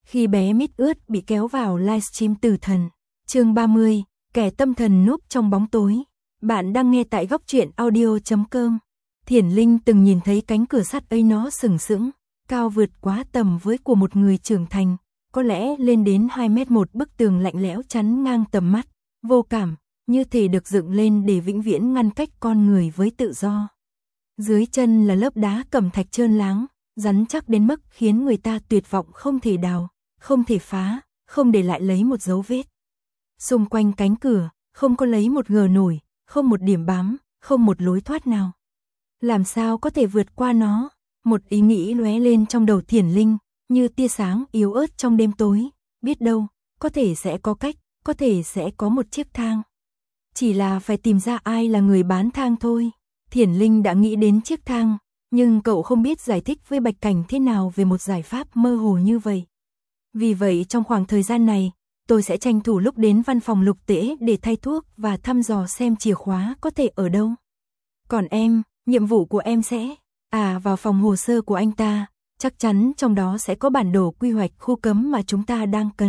Khi bé mít ướt bị kéo vào livestream Tử Thần. Chương 30, kẻ tâm thần núp trong bóng tối. Bạn đang nghe tại góc truyện audio.com. Thiển Linh từng nhìn thấy cánh cửa sắt ấy, nó sừng sững, cao vượt quá tầm với của một người trưởng thành, có lẽ lên đến 2 mét, một bức tường lạnh lẽo chắn ngang tầm mắt, vô cảm, như thể được dựng lên để vĩnh viễn ngăn cách con người với tự do. Dưới chân là lớp đá cẩm thạch trơn láng, rắn chắc đến mức khiến người ta tuyệt vọng, không thể đào, không thể phá, không để lại lấy một dấu vết. Xung quanh cánh cửa, không có lấy một gờ nổi, không một điểm bám, không một lối thoát nào. Làm sao có thể vượt qua nó? Một ý nghĩ lóe lên trong đầu Thiển Linh, như tia sáng yếu ớt trong đêm tối. Biết đâu, có thể sẽ có cách, có thể sẽ có một chiếc thang. Chỉ là phải tìm ra ai là người bán thang thôi. Thiển Linh đã nghĩ đến chiếc thang, nhưng cậu không biết giải thích với Bạch Cảnh thế nào về một giải pháp mơ hồ như vậy. Vì vậy trong khoảng thời gian này, tôi sẽ tranh thủ lúc đến văn phòng Lục Tễ để thay thuốc và thăm dò xem chìa khóa có thể ở đâu. Còn em, nhiệm vụ của em sẽ vào phòng hồ sơ của anh ta, chắc chắn trong đó sẽ có bản đồ quy hoạch khu cấm mà chúng ta đang cần.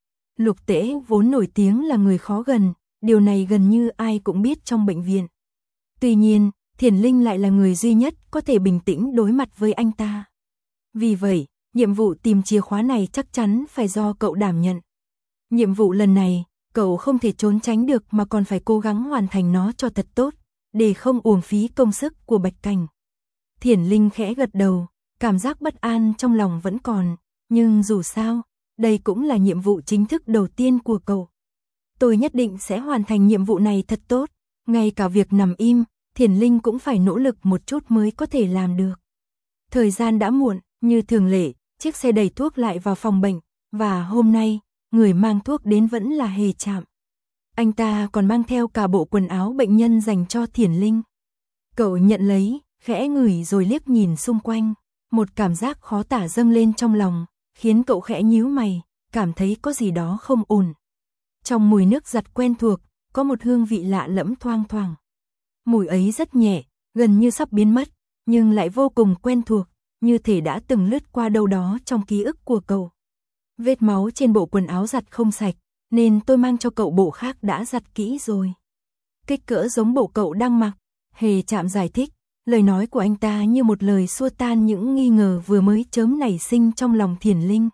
Lục Tễ vốn nổi tiếng là người khó gần, điều này gần như ai cũng biết trong bệnh viện. Tuy nhiên, Thiển Linh lại là người duy nhất có thể bình tĩnh đối mặt với anh ta. Vì vậy, nhiệm vụ tìm chìa khóa này chắc chắn phải do cậu đảm nhận. Nhiệm vụ lần này, cậu không thể trốn tránh được mà còn phải cố gắng hoàn thành nó cho thật tốt, để không uổng phí công sức của Bạch Cảnh. Thiển Linh khẽ gật đầu, cảm giác bất an trong lòng vẫn còn, nhưng dù sao, đây cũng là nhiệm vụ chính thức đầu tiên của cậu. Tôi nhất định sẽ hoàn thành nhiệm vụ này thật tốt, ngay cả việc nằm im, Thiển Linh cũng phải nỗ lực một chút mới có thể làm được. Thời gian đã muộn, như thường lệ, chiếc xe đẩy thuốc lại vào phòng bệnh, và hôm nay, người mang thuốc đến vẫn là Hề Trạm. Anh ta còn mang theo cả bộ quần áo bệnh nhân dành cho Thiển Linh. Cậu nhận lấy, khẽ ngửi rồi liếc nhìn xung quanh, một cảm giác khó tả dâng lên trong lòng, khiến cậu khẽ nhíu mày, cảm thấy có gì đó không ổn. Trong mùi nước giặt quen thuộc, có một hương vị lạ lẫm thoang thoảng. Mùi ấy rất nhẹ, gần như sắp biến mất, nhưng lại vô cùng quen thuộc, như thể đã từng lướt qua đâu đó trong ký ức của cậu. Vết máu trên bộ quần áo giặt không sạch, nên tôi mang cho cậu bộ khác đã giặt kỹ rồi. Kích cỡ giống bộ cậu đang mặc, Hề Trạm giải thích, lời nói của anh ta như một lời xua tan những nghi ngờ vừa mới chớm nảy sinh trong lòng Thiển Linh.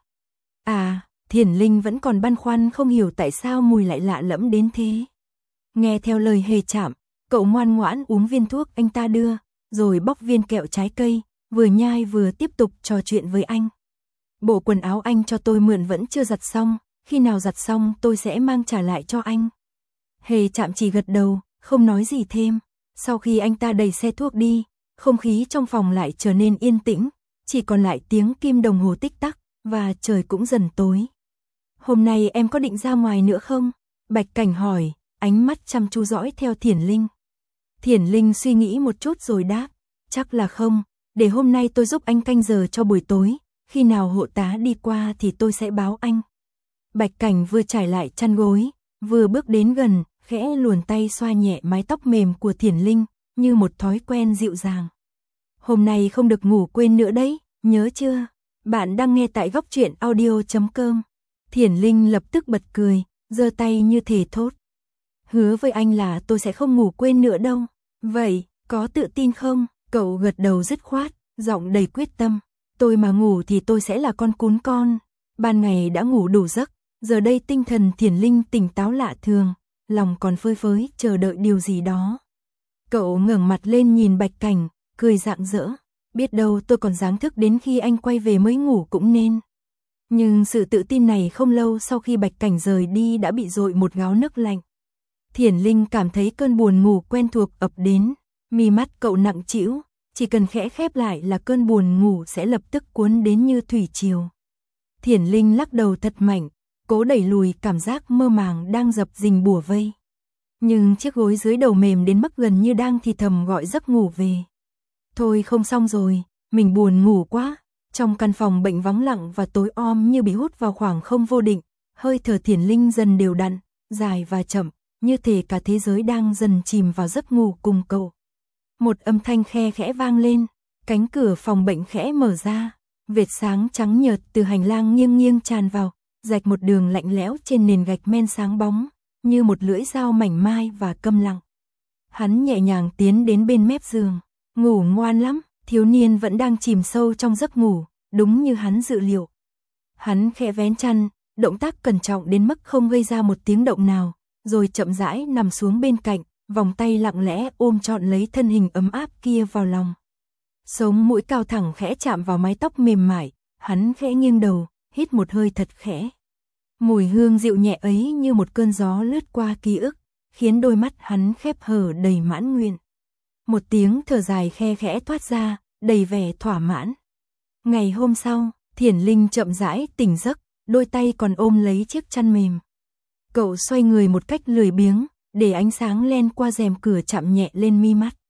Thiển Linh vẫn còn băn khoăn không hiểu tại sao mùi lại lạ lẫm đến thế. Nghe theo lời Hề Trạm, cậu ngoan ngoãn uống viên thuốc anh ta đưa, rồi bóc viên kẹo trái cây, vừa nhai vừa tiếp tục trò chuyện với anh. Bộ quần áo anh cho tôi mượn vẫn chưa giặt xong, khi nào giặt xong tôi sẽ mang trả lại cho anh. Hề Trạm chỉ gật đầu, không nói gì thêm. Sau khi anh ta đẩy xe thuốc đi, không khí trong phòng lại trở nên yên tĩnh, chỉ còn lại tiếng kim đồng hồ tích tắc, và trời cũng dần tối. Hôm nay em có định ra ngoài nữa không? Bạch Cảnh hỏi, ánh mắt chăm chú dõi theo Thiển Linh. Thiển Linh suy nghĩ một chút rồi đáp, chắc là không, để hôm nay tôi giúp anh canh giờ cho buổi tối, khi nào hộ tá đi qua thì tôi sẽ báo anh. Bạch Cảnh vừa trải lại chăn gối, vừa bước đến gần, khẽ luồn tay xoa nhẹ mái tóc mềm của Thiển Linh, như một thói quen dịu dàng. Hôm nay không được ngủ quên nữa đấy, nhớ chưa? Bạn đang nghe tại góc truyện audio.com. Thiển Linh lập tức bật cười, giơ tay như thề thốt. Hứa với anh là tôi sẽ không ngủ quên nữa đâu. Vậy, có tự tin không? Cậu gật đầu dứt khoát, giọng đầy quyết tâm. Tôi mà ngủ thì tôi sẽ là con cún con. Ban ngày đã ngủ đủ giấc, giờ đây tinh thần Thiển Linh tỉnh táo lạ thường, lòng còn phơi phới chờ đợi điều gì đó. Cậu ngẩng mặt lên nhìn Bạch Cảnh, cười rạng rỡ. Biết đâu tôi còn dáng thức đến khi anh quay về mới ngủ cũng nên. Nhưng sự tự tin này không lâu sau khi Bạch Cảnh rời đi đã bị dội một gáo nước lạnh. Thiển Linh cảm thấy cơn buồn ngủ quen thuộc ập đến, mi mắt cậu nặng trĩu, chỉ cần khẽ khép lại là cơn buồn ngủ sẽ lập tức cuốn đến như thủy triều. Thiển Linh lắc đầu thật mạnh, cố đẩy lùi cảm giác mơ màng đang dập dình bủa vây. Nhưng chiếc gối dưới đầu mềm đến mức gần như đang thì thầm gọi giấc ngủ về. Thôi không xong rồi, mình buồn ngủ quá. Trong căn phòng bệnh vắng lặng và tối om như bị hút vào khoảng không vô định, hơi thở Thiển Linh dần đều đặn, dài và chậm, như thể cả thế giới đang dần chìm vào giấc ngủ cùng cậu. Một âm thanh khe khẽ vang lên, cánh cửa phòng bệnh khẽ mở ra, Vệt sáng trắng nhợt từ hành lang nghiêng nghiêng tràn vào, rạch một đường lạnh lẽo trên nền gạch men sáng bóng, như một lưỡi dao mảnh mai và câm lặng. Hắn nhẹ nhàng tiến đến bên mép giường, ngủ ngoan lắm, thiếu niên vẫn đang chìm sâu trong giấc ngủ, đúng như hắn dự liệu. Hắn khẽ vén chăn, động tác cẩn trọng đến mức không gây ra một tiếng động nào, rồi chậm rãi nằm xuống bên cạnh, vòng tay lặng lẽ ôm trọn lấy thân hình ấm áp kia vào lòng. Sống mũi cao thẳng khẽ chạm vào mái tóc mềm mại, hắn khẽ nghiêng đầu, hít một hơi thật khẽ. Mùi hương dịu nhẹ ấy như một cơn gió lướt qua ký ức, khiến đôi mắt hắn khép hờ đầy mãn nguyện. Một tiếng thở dài khe khẽ thoát ra, đầy vẻ thỏa mãn. Ngày hôm sau, Thiển Linh chậm rãi tỉnh giấc, đôi tay còn ôm lấy chiếc chăn mềm. Cậu xoay người một cách lười biếng, để ánh sáng len qua rèm cửa chạm nhẹ lên mi mắt.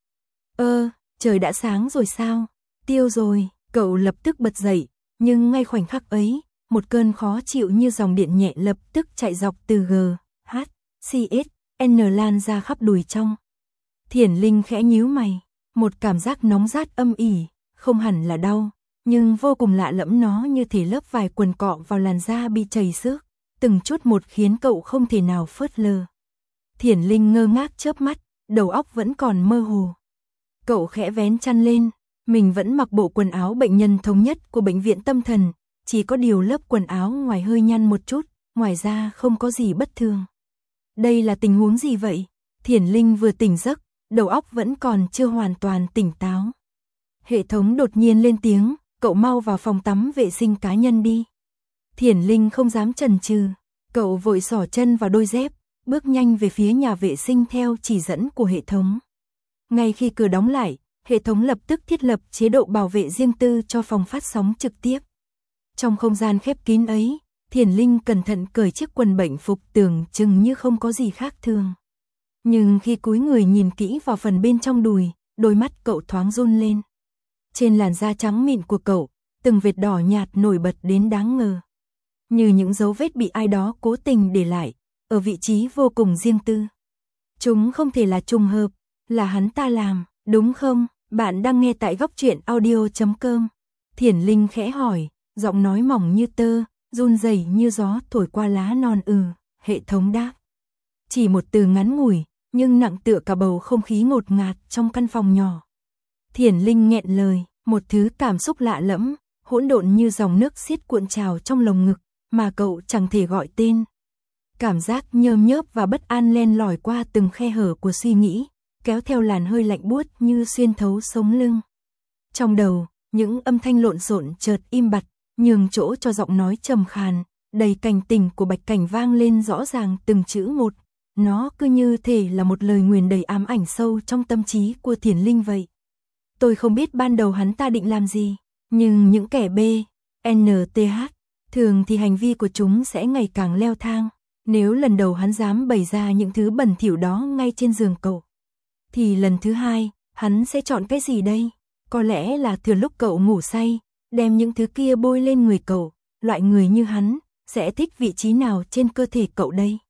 Trời đã sáng rồi sao? Tiêu rồi, cậu lập tức bật dậy, nhưng ngay khoảnh khắc ấy, một cơn khó chịu như dòng điện nhẹ lập tức chạy dọc từ G, H, C, S, N lan ra khắp đùi trong. Thiển Linh khẽ nhíu mày, một cảm giác nóng rát âm ỉ, không hẳn là đau, nhưng vô cùng lạ lẫm, nó như thể lớp vải quần cọ vào làn da bị chảy xước, từng chút một khiến cậu không thể nào phớt lờ. Thiển Linh ngơ ngác chớp mắt, đầu óc vẫn còn mơ hồ. Cậu khẽ vén chăn lên, mình vẫn mặc bộ quần áo bệnh nhân thống nhất của bệnh viện tâm thần, chỉ có điều lớp quần áo ngoài hơi nhăn một chút, ngoài ra không có gì bất thường. Đây là tình huống gì vậy? Thiển Linh vừa tỉnh giấc, đầu óc vẫn còn chưa hoàn toàn tỉnh táo. Hệ thống đột nhiên lên tiếng, cậu mau vào phòng tắm vệ sinh cá nhân đi. Thiển Linh không dám chần chừ, cậu vội xỏ chân vào đôi dép, bước nhanh về phía nhà vệ sinh theo chỉ dẫn của hệ thống. Ngay khi cửa đóng lại, hệ thống lập tức thiết lập chế độ bảo vệ riêng tư cho phòng phát sóng trực tiếp. Trong không gian khép kín ấy, Thiển Linh cẩn thận cởi chiếc quần bệnh phục tưởng chừng như không có gì khác thường. Nhưng khi cúi người nhìn kỹ vào phần bên trong đùi, đôi mắt cậu thoáng run lên. Trên làn da trắng mịn của cậu, từng vệt đỏ nhạt nổi bật đến đáng ngờ. Như những dấu vết bị ai đó cố tình để lại, ở vị trí vô cùng riêng tư. Chúng không thể là trùng hợp, là hắn ta làm, đúng không? Bạn đang nghe tại góc truyện audio.com. Thiển Linh khẽ hỏi, giọng nói mỏng như tơ, run rẩy như gió thổi qua lá non. Hệ thống đáp. Chỉ một từ ngắn ngủi, nhưng nặng tựa cả bầu không khí ngột ngạt trong căn phòng nhỏ. Thiển Linh nghẹn lời, một thứ cảm xúc lạ lẫm, hỗn độn như dòng nước xiết cuộn trào trong lồng ngực, mà cậu chẳng thể gọi tên. Cảm giác nhơm nhớp và bất an len lỏi qua từng khe hở của suy nghĩ, kéo theo làn hơi lạnh buốt như xuyên thấu sống lưng. Trong đầu, những âm thanh lộn xộn chợt im bặt, nhường chỗ cho giọng nói trầm khàn, đầy cảnh tỉnh của Bạch Cảnh vang lên rõ ràng từng chữ một. Nó cứ như thể là một lời nguyền đầy ám ảnh sâu trong tâm trí của Thiển Linh vậy. Tôi không biết ban đầu hắn ta định làm gì, nhưng những kẻ B, N, T, H, thường thì hành vi của chúng sẽ ngày càng leo thang. Nếu lần đầu hắn dám bày ra những thứ bẩn thỉu đó ngay trên giường cậu, thì lần thứ hai, hắn sẽ chọn cái gì đây? Có lẽ là thừa lúc cậu ngủ say, đem những thứ kia bôi lên người cậu. Loại người như hắn, sẽ thích vị trí nào trên cơ thể cậu đây?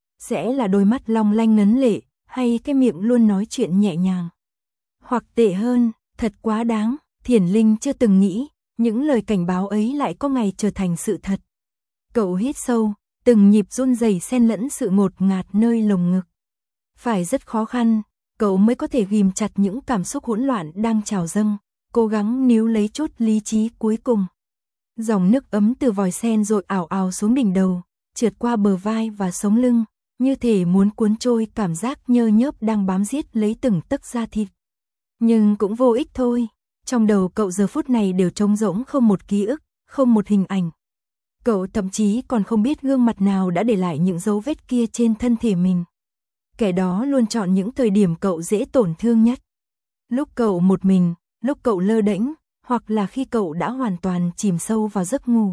Sẽ là đôi mắt long lanh ngấn lệ, hay cái miệng luôn nói chuyện nhẹ nhàng? Hoặc tệ hơn, thật quá đáng, Thiển Linh chưa từng nghĩ, những lời cảnh báo ấy lại có ngày trở thành sự thật. Cậu hít sâu, từng nhịp run rẩy xen lẫn sự ngột ngạt nơi lồng ngực. Phải rất khó khăn, cậu mới có thể ghim chặt những cảm xúc hỗn loạn đang trào dâng, cố gắng níu lấy chút lý trí cuối cùng. Dòng nước ấm từ vòi sen dội ảo ảo xuống đỉnh đầu, trượt qua bờ vai và sống lưng, như thể muốn cuốn trôi cảm giác nhơ nhớp đang bám giết lấy từng tấc da thịt. Nhưng cũng vô ích thôi, trong đầu cậu giờ phút này đều trống rỗng, không một ký ức, không một hình ảnh. Cậu thậm chí còn không biết gương mặt nào đã để lại những dấu vết kia trên thân thể mình. Kẻ đó luôn chọn những thời điểm cậu dễ tổn thương nhất. Lúc cậu một mình, lúc cậu lơ đễnh, hoặc là khi cậu đã hoàn toàn chìm sâu vào giấc ngủ.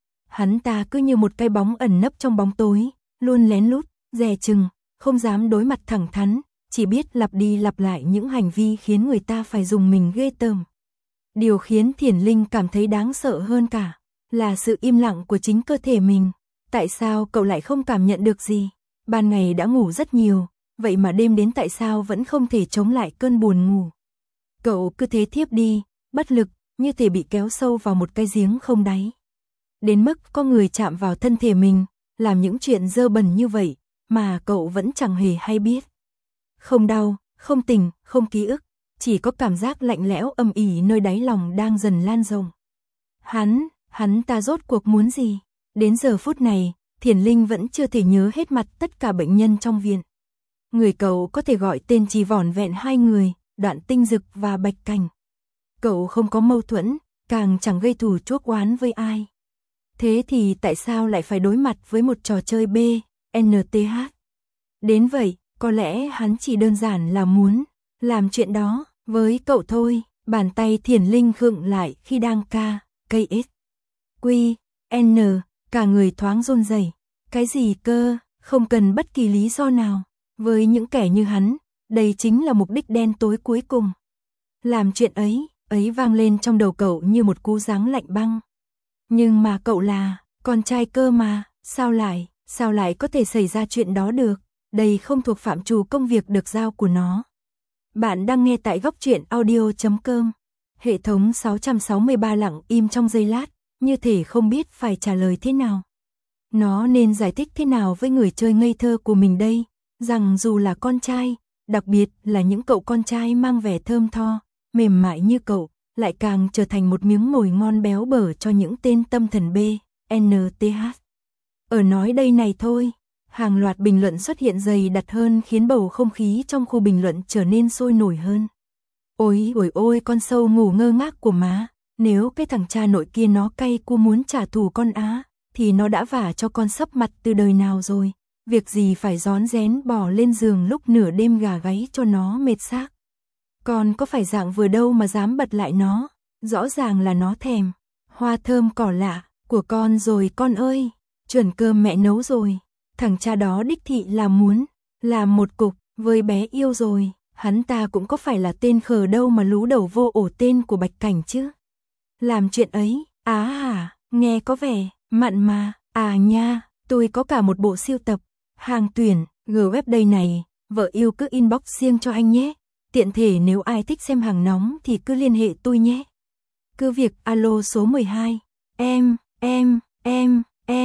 Hắn ta cứ như một cái bóng ẩn nấp trong bóng tối, luôn lén lút, dè chừng, không dám đối mặt thẳng thắn, chỉ biết lặp đi lặp lại những hành vi khiến người ta phải dùng mình ghê tởm. Điều khiến Thiển Linh cảm thấy đáng sợ hơn cả là sự im lặng của chính cơ thể mình. Tại sao cậu lại không cảm nhận được gì? Ban ngày đã ngủ rất nhiều, vậy mà đêm đến tại sao vẫn không thể chống lại cơn buồn ngủ? Cậu cứ thế thiếp đi, bất lực, như thể bị kéo sâu vào một cái giếng không đáy. Đến mức có người chạm vào thân thể mình, làm những chuyện dơ bẩn như vậy, mà cậu vẫn chẳng hề hay biết. Không đau, không tình, không ký ức, chỉ có cảm giác lạnh lẽo âm ỉ nơi đáy lòng đang dần lan rộng. Hắn ta rốt cuộc muốn gì? Đến giờ phút này, Thiền Linh vẫn chưa thể nhớ hết mặt tất cả bệnh nhân trong viện. Người cậu có thể gọi tên chỉ vỏn vẹn 2 người, Đoạn Tinh Dực và Bạch Cảnh. Cậu không có mâu thuẫn, càng chẳng gây thù chuốc oán với ai. Thế thì tại sao lại phải đối mặt với một trò chơi BNTH? Đến vậy, có lẽ hắn chỉ đơn giản là muốn làm chuyện đó với cậu thôi. Bàn tay Thiền Linh khựng lại khi đang KXQN, cả người thoáng run rẩy. Cái gì cơ, không cần bất kỳ lý do nào. Với những kẻ như hắn, đây chính là mục đích đen tối cuối cùng. Làm chuyện ấy vang lên trong đầu cậu như một cú giáng lạnh băng. Nhưng mà cậu là con trai cơ mà, sao lại có thể xảy ra chuyện đó được? Đây không thuộc phạm trù công việc được giao của nó. Bạn đang nghe tại góc truyện audio.com. Hệ thống 663 lặng im trong giây lát, như thể không biết phải trả lời thế nào. Nó nên giải thích thế nào với người chơi ngây thơ của mình đây, rằng dù là con trai, đặc biệt là những cậu con trai mang vẻ thơm tho, mềm mại như cậu, lại càng trở thành một miếng mồi ngon béo bở cho những tên tâm thần BNTH. Ở nói đây này thôi, hàng loạt bình luận xuất hiện dày đặc hơn khiến bầu không khí trong khu bình luận trở nên sôi nổi hơn. Ôi con sâu ngủ ngơ ngác của má, nếu cái thằng cha nội kia nó cay cú muốn trả thù con á, thì nó đã vả cho con sấp mặt từ đời nào rồi, việc gì phải rón rén bỏ lên giường lúc nửa đêm gà gáy cho nó mệt xác. Con có phải dạng vừa đâu mà dám bật lại nó, rõ ràng là nó thèm hoa thơm cỏ lạ của con rồi con ơi, chuẩn cơm mẹ nấu rồi. Thằng cha đó đích thị là muốn làm một cục với bé yêu rồi, hắn ta cũng có phải là tên khờ đâu mà lú đầu vô ổ tên của Bạch Cảnh chứ. Làm chuyện ấy, nghe có vẻ mặn mà, nha, tôi có cả một bộ siêu tập, hàng tuyển, web đây này, vợ yêu cứ inbox riêng cho anh nhé. Tiện thể nếu ai thích xem hàng nóng thì cứ liên hệ tôi nhé. Cứ việc alo số 12, em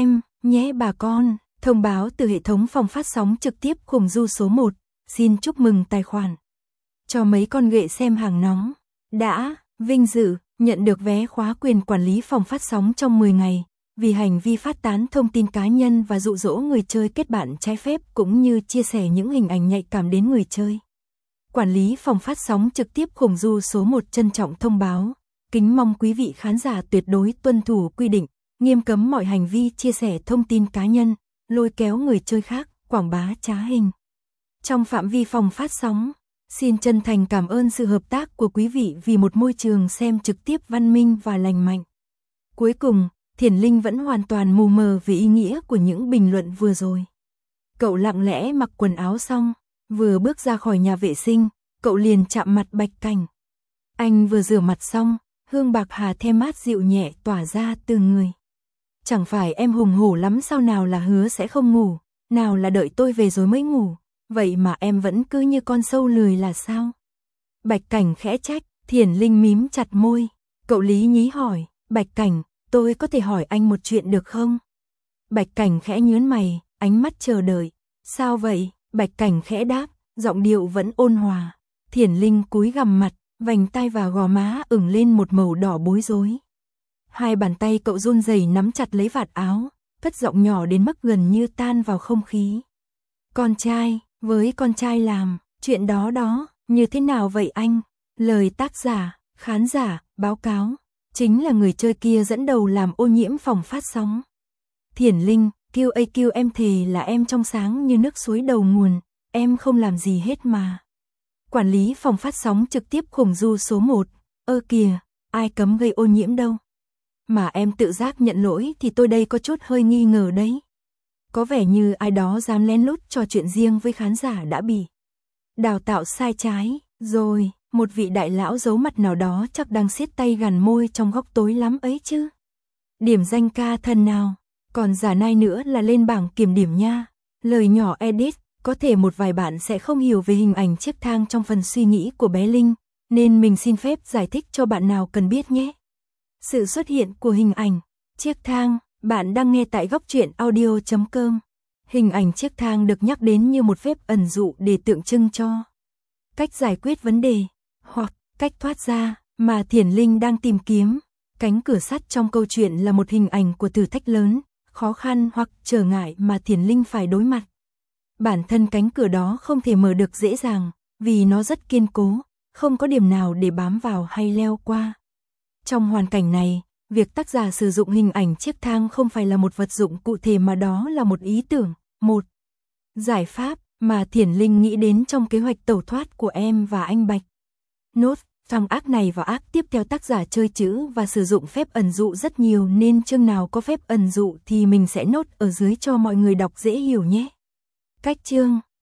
nhé bà con. Thông báo từ hệ thống phòng phát sóng trực tiếp khủng du số 1, xin chúc mừng tài khoản. Cho mấy con ghệ xem hàng nóng, đã vinh dự nhận được vé khóa quyền quản lý phòng phát sóng trong 10 ngày, vì hành vi phát tán thông tin cá nhân và dụ dỗ người chơi kết bạn trái phép cũng như chia sẻ những hình ảnh nhạy cảm đến người chơi. Quản lý phòng phát sóng trực tiếp khủng du số 1 trân trọng thông báo, kính mong quý vị khán giả tuyệt đối tuân thủ quy định, nghiêm cấm mọi hành vi chia sẻ thông tin cá nhân, lôi kéo người chơi khác, quảng bá trá hình. Trong phạm vi phòng phát sóng, xin chân thành cảm ơn sự hợp tác của quý vị vì một môi trường xem trực tiếp văn minh và lành mạnh. Cuối cùng, Thiền Linh vẫn hoàn toàn mù mờ về ý nghĩa của những bình luận vừa rồi. Cậu lặng lẽ mặc quần áo xong, vừa bước ra khỏi nhà vệ sinh, cậu liền chạm mặt Bạch Cảnh. Anh vừa rửa mặt xong, hương bạc hà the mát dịu nhẹ tỏa ra từ người. Chẳng phải em hùng hổ lắm sao, nào là hứa sẽ không ngủ, nào là đợi tôi về rồi mới ngủ, vậy mà em vẫn cứ như con sâu lười là sao? Bạch Cảnh khẽ trách. Thiền Linh mím chặt môi, cậu lý nhí hỏi, Bạch Cảnh, tôi có thể hỏi anh một chuyện được không? Bạch Cảnh khẽ nhướng mày, ánh mắt chờ đợi. Sao vậy? Bạch Cảnh khẽ đáp, giọng điệu vẫn ôn hòa. Thiền Linh cúi gằm mặt, vành tai và gò má ửng lên một màu đỏ bối rối. Hai bàn tay cậu run rẩy nắm chặt lấy vạt áo, cất giọng nhỏ đến mức gần như tan vào không khí. Con trai, với con trai làm, chuyện đó như thế nào vậy anh? Lời tác giả, khán giả, báo cáo, chính là người chơi kia dẫn đầu làm ô nhiễm phòng phát sóng. Thiền Linh, QAQ em thề là em trong sáng như nước suối đầu nguồn, em không làm gì hết mà. Quản lý phòng phát sóng trực tiếp khủng du số 1, kìa, ai cấm gây ô nhiễm đâu. Mà em tự giác nhận lỗi thì tôi đây có chút hơi nghi ngờ đấy. Có vẻ như ai đó dám lén lút trò chuyện riêng với khán giả đã bị đào tạo sai trái, rồi, một vị đại lão giấu mặt nào đó chắc đang siết tay gằn môi trong góc tối lắm ấy chứ. Điểm danh ca thần nào, còn giả nai nữa là lên bảng kiểm điểm nha. Lời nhỏ edit, có thể một vài bạn sẽ không hiểu về hình ảnh chiếc thang trong phần suy nghĩ của bé Linh, nên mình xin phép giải thích cho bạn nào cần biết nhé. Sự xuất hiện của hình ảnh chiếc thang. Bạn đang nghe tại góc truyện audio.com. Hình ảnh chiếc thang được nhắc đến như một phép ẩn dụ để tượng trưng cho cách giải quyết vấn đề hoặc cách thoát ra mà Thiển Linh đang tìm kiếm. Cánh cửa sắt trong câu chuyện là một hình ảnh của thử thách lớn, khó khăn hoặc trở ngại mà Thiển Linh phải đối mặt. Bản thân cánh cửa đó không thể mở được dễ dàng, vì nó rất kiên cố, không có điểm nào để bám vào hay leo qua. Trong hoàn cảnh này, việc tác giả sử dụng hình ảnh chiếc thang không phải là một vật dụng cụ thể mà đó là một ý tưởng, một giải pháp mà Thiển Linh nghĩ đến trong kế hoạch tẩu thoát của em và anh Bạch. Nốt, trong ác này và ác tiếp theo tác giả chơi chữ và sử dụng phép ẩn dụ rất nhiều nên chương nào có phép ẩn dụ thì mình sẽ nốt ở dưới cho mọi người đọc dễ hiểu nhé. Cách chương